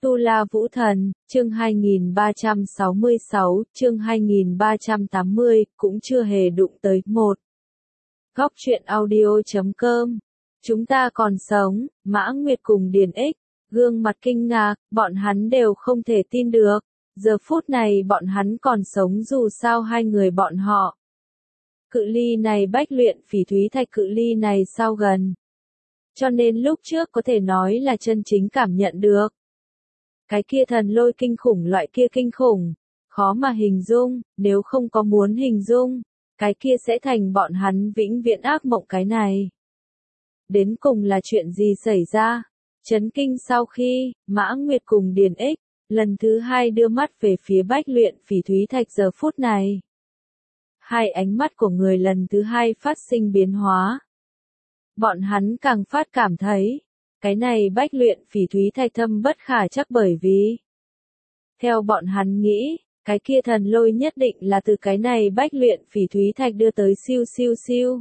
Tu La Vũ Thần, chương 2366, chương 2380, cũng chưa hề đụng tới một. Góc truyện audio.com. Chúng ta còn sống, Mã Nguyệt cùng Điền Ích, gương mặt kinh ngạc, bọn hắn đều không thể tin được. Giờ phút này bọn hắn còn sống dù sao hai người bọn họ. Cự ly này bách luyện phỉ thúy thạch cự ly này sao gần. Cho nên lúc trước có thể nói là chân chính cảm nhận được. Cái kia thần lôi kinh khủng loại kia kinh khủng, khó mà hình dung, nếu không có muốn hình dung, cái kia sẽ thành bọn hắn vĩnh viễn ác mộng cái này. Đến cùng là chuyện gì xảy ra? Chấn kinh sau khi, Mã Nguyệt cùng Điền Ích, lần thứ hai đưa mắt về phía bách luyện phỉ thúy thạch giờ phút này. Hai ánh mắt của người lần thứ hai phát sinh biến hóa. Bọn hắn càng phát cảm thấy, cái này bách luyện phỉ thúy thạch thâm bất khả chắc bởi vì. Theo bọn hắn nghĩ, cái kia thần lôi nhất định là từ cái này bách luyện phỉ thúy thạch đưa tới siêu siêu siêu.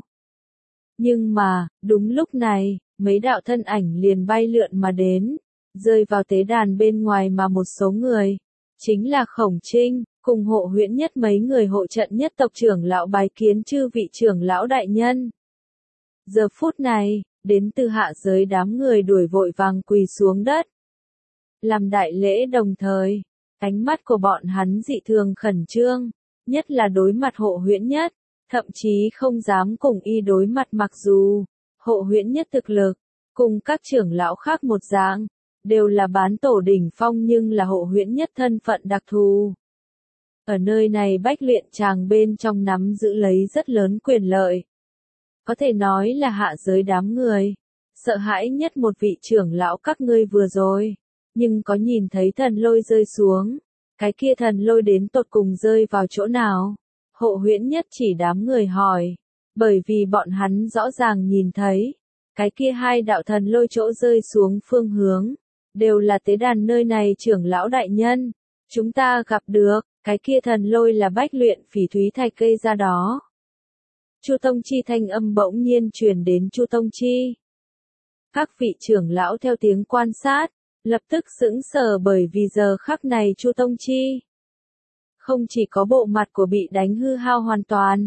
Nhưng mà, đúng lúc này, mấy đạo thân ảnh liền bay lượn mà đến, rơi vào tế đàn bên ngoài mà một số người, chính là Khổng Trinh, cùng Hộ Huyễn Nhất mấy người hộ trận nhất tộc trưởng lão bái kiến chư vị trưởng lão đại nhân. Giờ phút này, đến từ hạ giới đám người đuổi vội vàng quỳ xuống đất. Làm đại lễ đồng thời, ánh mắt của bọn hắn dị thường khẩn trương, nhất là đối mặt Hộ Huyễn Nhất, thậm chí không dám cùng y đối mặt mặc dù, Hộ Huyễn Nhất thực lực, cùng các trưởng lão khác một dạng, đều là bán tổ đỉnh phong nhưng là Hộ Huyễn Nhất thân phận đặc thù. Ở nơi này bách luyện chàng bên trong nắm giữ lấy rất lớn quyền lợi. Có thể nói là hạ giới đám người, sợ hãi nhất một vị trưởng lão các ngươi vừa rồi, nhưng có nhìn thấy thần lôi rơi xuống, cái kia thần lôi đến tột cùng rơi vào chỗ nào? Hộ Huyễn Nhất chỉ đám người hỏi, bởi vì bọn hắn rõ ràng nhìn thấy, cái kia hai đạo thần lôi chỗ rơi xuống phương hướng, đều là tế đàn nơi này trưởng lão đại nhân, chúng ta gặp được, cái kia thần lôi là bách luyện phỉ thúy thạch gây ra đó. Chu Tông Chi thanh âm bỗng nhiên truyền đến Chu Tông Chi. Các vị trưởng lão theo tiếng quan sát, lập tức sững sờ bởi vì giờ khắc này Chu Tông Chi không chỉ có bộ mặt của bị đánh hư hao hoàn toàn,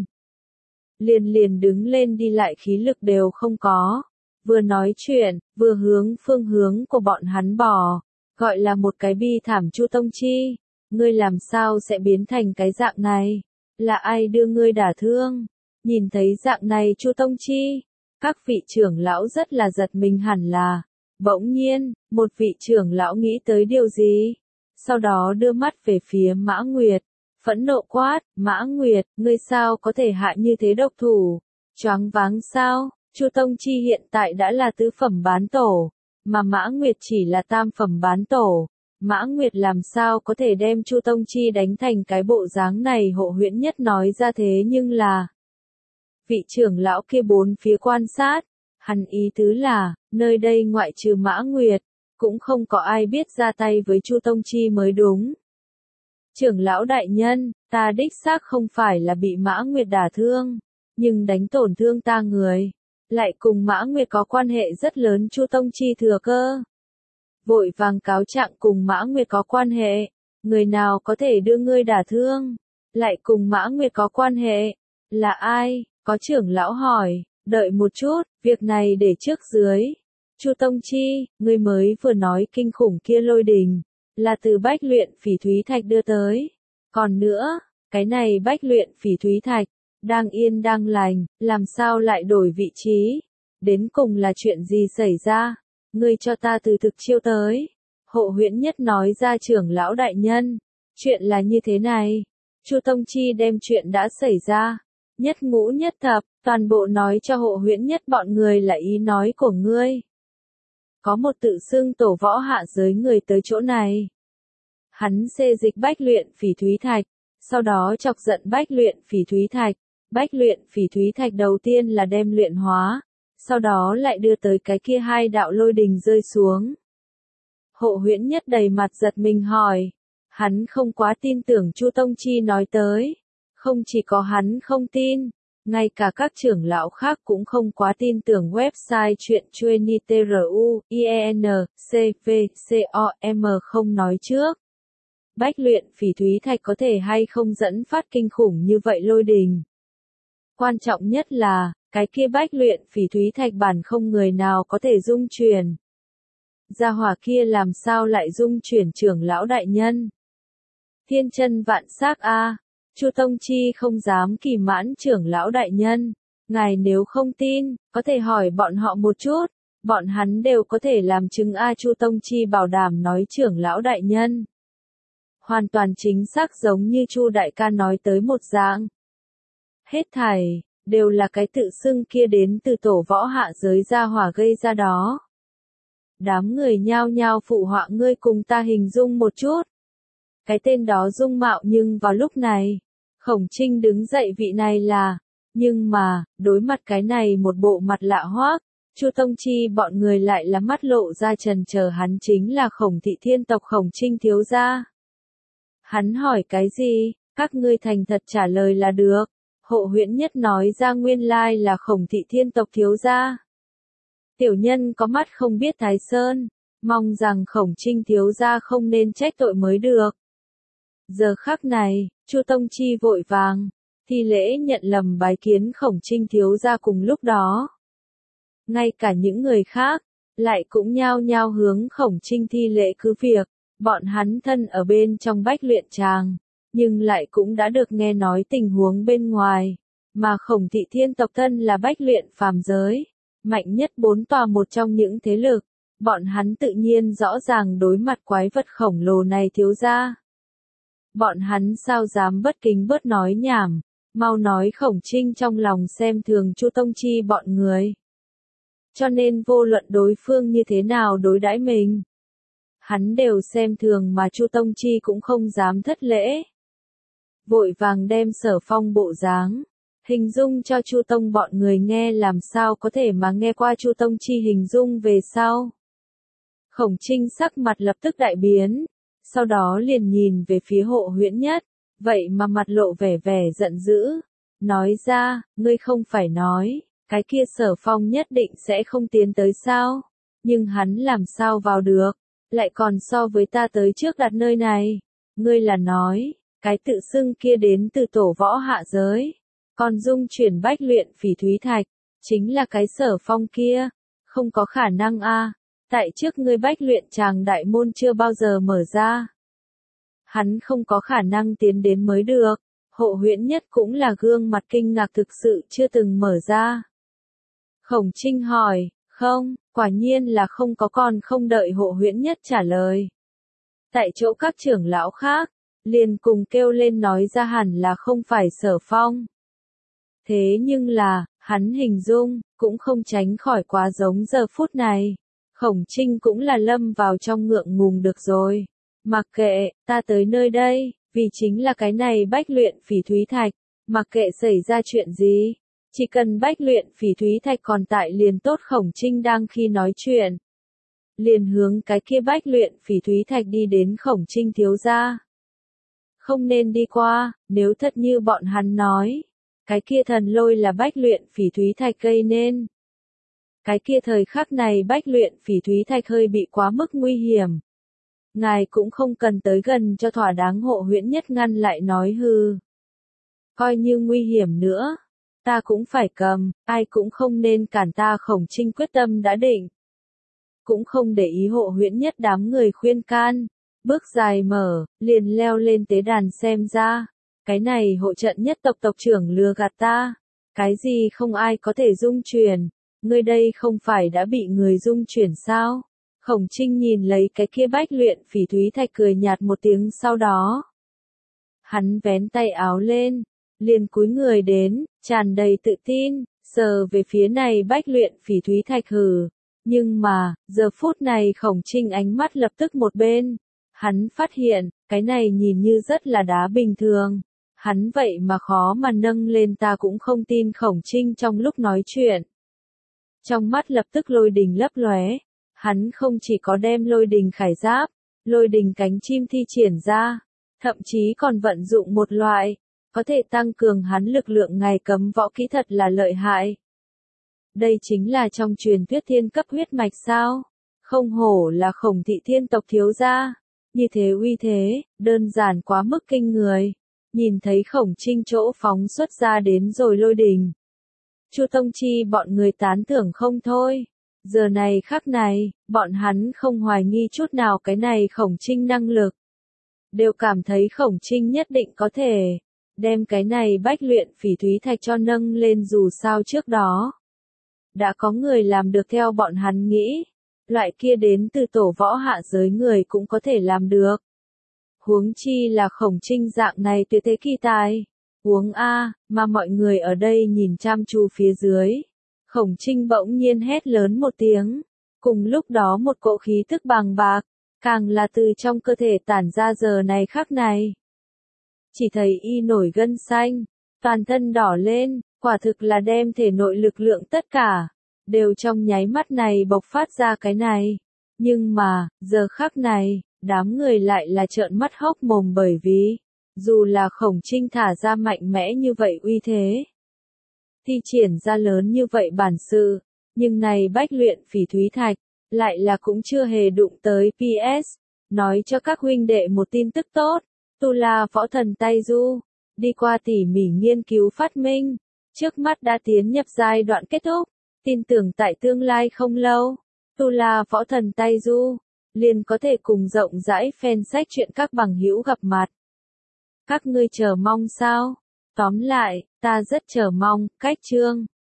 liền đứng lên đi lại khí lực đều không có, vừa nói chuyện, vừa hướng phương hướng của bọn hắn bỏ, gọi là một cái bi thảm. Chu Tông Chi, ngươi làm sao sẽ biến thành cái dạng này? Là ai đưa ngươi đả thương? Nhìn thấy dạng này Chu Tông Chi, các vị trưởng lão rất là giật mình hẳn là. Bỗng nhiên, một vị trưởng lão nghĩ tới điều gì? Sau đó đưa mắt về phía Mã Nguyệt, phẫn nộ quát, Mã Nguyệt, ngươi sao có thể hạ như thế độc thủ? Choáng váng sao? Chu Tông Chi hiện tại đã là tứ phẩm bán tổ, mà Mã Nguyệt chỉ là tam phẩm bán tổ. Mã Nguyệt làm sao có thể đem Chu Tông Chi đánh thành cái bộ dáng này? Hộ Huyễn Nhất nói ra thế nhưng là vị trưởng lão kia bốn phía quan sát, hắn ý tứ là, nơi đây ngoại trừ Mã Nguyệt, cũng không có ai biết ra tay với Chu Tông Chi mới đúng. Trưởng lão đại nhân, ta đích xác không phải là bị Mã Nguyệt đả thương, nhưng đánh tổn thương ta người, lại cùng Mã Nguyệt có quan hệ rất lớn. Chu Tông Chi thừa cơ vội vàng cáo trạng cùng Mã Nguyệt có quan hệ, người nào có thể đưa ngươi đả thương, lại cùng Mã Nguyệt có quan hệ, là ai? Có trưởng lão hỏi, đợi một chút, việc này để trước dưới. Chu Tông Chi, ngươi mới vừa nói kinh khủng kia lôi đình, là từ bách luyện phỉ thúy thạch đưa tới. Còn nữa, cái này bách luyện phỉ thúy thạch, đang yên đang lành, làm sao lại đổi vị trí? Đến cùng là chuyện gì xảy ra? Ngươi cho ta từ thực chiêu tới. Hộ Huyễn Nhất nói ra trưởng lão đại nhân, chuyện là như thế này. Chu Tông Chi đem chuyện đã xảy ra, nhất ngũ nhất thập, toàn bộ nói cho Hộ Huyễn Nhất bọn người là ý nói của ngươi. Có một tự xưng tổ võ hạ giới người tới chỗ này. Hắn xê dịch bách luyện phỉ thúy thạch, sau đó chọc giận bách luyện phỉ thúy thạch. Bách luyện phỉ thúy thạch đầu tiên là đem luyện hóa, sau đó lại đưa tới cái kia hai đạo lôi đình rơi xuống. Hộ Huyễn Nhất đầy mặt giật mình hỏi, hắn không quá tin tưởng Chu Tông Chi nói tới. Không chỉ có hắn không tin, Ngay cả các trưởng lão khác cũng không quá tin tưởng website chuyện TRUIENCVCOM không nói trước. Bách luyện phỉ thúy thạch có thể hay không dẫn phát kinh khủng như vậy lôi đình. Quan trọng nhất là, cái kia bách luyện phỉ thúy thạch bản không người nào có thể dung chuyển. Gia hỏa kia làm sao lại dung chuyển trưởng lão đại nhân? Thiên chân vạn xác a. Chu Tông Chi không dám kỳ mãn trưởng lão đại nhân. Ngài nếu không tin, có thể hỏi bọn họ một chút. Bọn hắn đều có thể làm chứng a. Chu Tông Chi bảo đảm nói trưởng lão đại nhân. Hoàn toàn chính xác giống như Chu đại ca nói tới một dạng. Hết thảy, đều là cái tự xưng kia đến từ tổ võ hạ giới gia hỏa gây ra đó. Đám người nhao nhao phụ họa ngươi cùng ta hình dung một chút. Cái tên đó dung mạo nhưng vào lúc này, Khổng Trinh đứng dậy vị này là, nhưng mà, đối mặt cái này một bộ mặt lạ hoắc, Chu Tông Chi bọn người lại là mắt lộ ra trần chờ hắn chính là Khổng thị thiên tộc Khổng Trinh thiếu gia. Hắn hỏi cái gì, các ngươi thành thật trả lời là được. Hộ Huyễn Nhất nói ra nguyên lai là Khổng thị thiên tộc thiếu gia. Tiểu nhân có mắt không biết Thái Sơn, mong rằng Khổng Trinh thiếu gia không nên trách tội mới được. Giờ khắc này, Chu Tông Chi vội vàng, thi lễ nhận lầm bái kiến Khổng Trinh thiếu gia cùng lúc đó. Ngay cả những người khác, lại cũng nhao nhao hướng Khổng Trinh thi lễ cứ việc, bọn hắn thân ở bên trong bách luyện tràng, nhưng lại cũng đã được nghe nói tình huống bên ngoài, mà Khổng thị thiên tộc thân là bách luyện phàm giới, mạnh nhất 4 tòa một trong những thế lực, bọn hắn tự nhiên rõ ràng đối mặt quái vật khổng lồ này thiếu gia. Bọn hắn sao dám bất kính bớt nói nhảm, mau nói Khổng Trinh trong lòng xem thường Chu Tông Chi bọn người. Cho nên vô luận đối phương như thế nào đối đãi mình, hắn đều xem thường mà Chu Tông Chi cũng không dám thất lễ. Vội vàng đem Sở Phong bộ dáng, hình dung cho Chu Tông bọn người nghe làm sao có thể mà nghe qua Chu Tông Chi hình dung về sau. Khổng Trinh sắc mặt lập tức đại biến, sau đó liền nhìn về phía Hộ Huyễn Nhất, vậy mà mặt lộ vẻ vẻ giận dữ, nói ra, ngươi không phải nói, cái kia Sở Phong nhất định sẽ không tiến tới sao, nhưng hắn làm sao vào được, lại còn so với ta tới trước đặt nơi này, ngươi là nói, cái tự xưng kia đến từ tổ võ hạ giới, còn dung chuyển bách luyện phỉ thúy thạch, chính là cái Sở Phong kia, không có khả năng a. Tại trước ngươi bách luyện tràng đại môn chưa bao giờ mở ra. Hắn không có khả năng tiến đến mới được, Hộ Huyễn Nhất cũng là gương mặt kinh ngạc thực sự chưa từng mở ra. Khổng Trinh hỏi, không, quả nhiên là không có còn không đợi Hộ Huyễn Nhất trả lời. Tại chỗ các trưởng lão khác, liền cùng kêu lên nói ra hẳn là không phải Sở Phong. Thế nhưng là, hắn hình dung, cũng không tránh khỏi quá giống giờ phút này. Khổng Trinh cũng là lâm vào trong ngượng ngùng được rồi. Mặc kệ, ta tới nơi đây, vì chính là cái này bách luyện phỉ thúy thạch. Mặc kệ xảy ra chuyện gì, chỉ cần bách luyện phỉ thúy thạch còn tại liền tốt. Khổng Trinh đang khi nói chuyện, liền hướng cái kia bách luyện phỉ thúy thạch đi đến Khổng Trinh thiếu gia. Không nên đi qua, nếu thật như bọn hắn nói, cái kia thần lôi là bách luyện phỉ thúy thạch gây nên. Cái kia thời khắc này bách luyện phỉ thúy thạch hơi bị quá mức nguy hiểm. Ngài cũng không cần tới gần cho thỏa đáng. Hộ Huyễn Nhất ngăn lại nói hư. Coi như nguy hiểm nữa, ta cũng phải cầm, ai cũng không nên cản ta. Khổng Trinh quyết tâm đã định. Cũng không để ý Hộ Huyễn Nhất đám người khuyên can. Bước dài mở, liền leo lên tế đàn xem ra. Cái này hộ trận nhất tộc tộc trưởng lừa gạt ta. Cái gì không ai có thể dung chuyển. Ngươi đây không phải đã bị người dung chuyển sao? Khổng Trinh nhìn lấy cái kia bách luyện phỉ thúy thạch cười nhạt một tiếng sau đó. Hắn vén tay áo lên, liền cúi người đến, tràn đầy tự tin, sờ về phía này bách luyện phỉ thúy thạch hừ. Nhưng mà, giờ phút này Khổng Trinh ánh mắt lập tức một bên. Hắn phát hiện, cái này nhìn như rất là đá bình thường. Hắn vậy mà khó mà nâng lên, ta cũng không tin. Khổng Trinh trong lúc nói chuyện, trong mắt lập tức lôi đình lấp lóe, hắn không chỉ có đem lôi đình khải giáp, lôi đình cánh chim thi triển ra, thậm chí còn vận dụng một loại có thể tăng cường hắn lực lượng ngày cấm võ kỹ thật là lợi hại. Đây chính là trong truyền thuyết thiên cấp huyết mạch sao? Không hổ là Khổng thị thiên tộc thiếu gia. Như thế uy thế, đơn giản quá mức kinh người. Nhìn thấy Khổng Trinh chỗ phóng xuất ra đến rồi lôi đình. Chu Tông Chi bọn người tán thưởng không thôi. Giờ này khắc này, bọn hắn không hoài nghi chút nào cái này Khổng Trinh năng lực. Đều cảm thấy Khổng Trinh nhất định có thể đem cái này bách luyện phỉ thúy thạch cho nâng lên, dù sao trước đó đã có người làm được theo bọn hắn nghĩ. Loại kia đến từ tổ võ hạ giới người cũng có thể làm được. Huống chi là Khổng Trinh dạng này tuyệt thế kỳ tài. Huống a, mà mọi người ở đây nhìn chăm chú phía dưới. Khổng Trinh bỗng nhiên hét lớn một tiếng. Cùng lúc đó một cỗ khí tức bàng bạc, càng là từ trong cơ thể tản ra giờ này khắc này. Chỉ thấy y nổi gân xanh, toàn thân đỏ lên, quả thực là đem thể nội lực lượng tất cả, đều trong nháy mắt này bộc phát ra cái này. Nhưng mà, giờ khắc này, đám người lại là trợn mắt hốc mồm bởi vì, dù là Khổng Trinh thả ra mạnh mẽ như vậy uy thế, thi triển ra lớn như vậy bản sự, nhưng này bách luyện phỉ thúy thạch, lại là cũng chưa hề đụng tới PS. Nói cho các huynh đệ một tin tức tốt, Tu La Võ Thần Tay Du, đi qua tỉ mỉ nghiên cứu phát minh, trước mắt đã tiến nhập giai đoạn kết thúc, tin tưởng tại tương lai không lâu, Tu La Võ Thần Tay Du, liền có thể cùng rộng rãi fan sách chuyện các bằng hữu gặp mặt. Các ngươi chờ mong sao? Tóm lại, ta rất chờ mong, cách chương.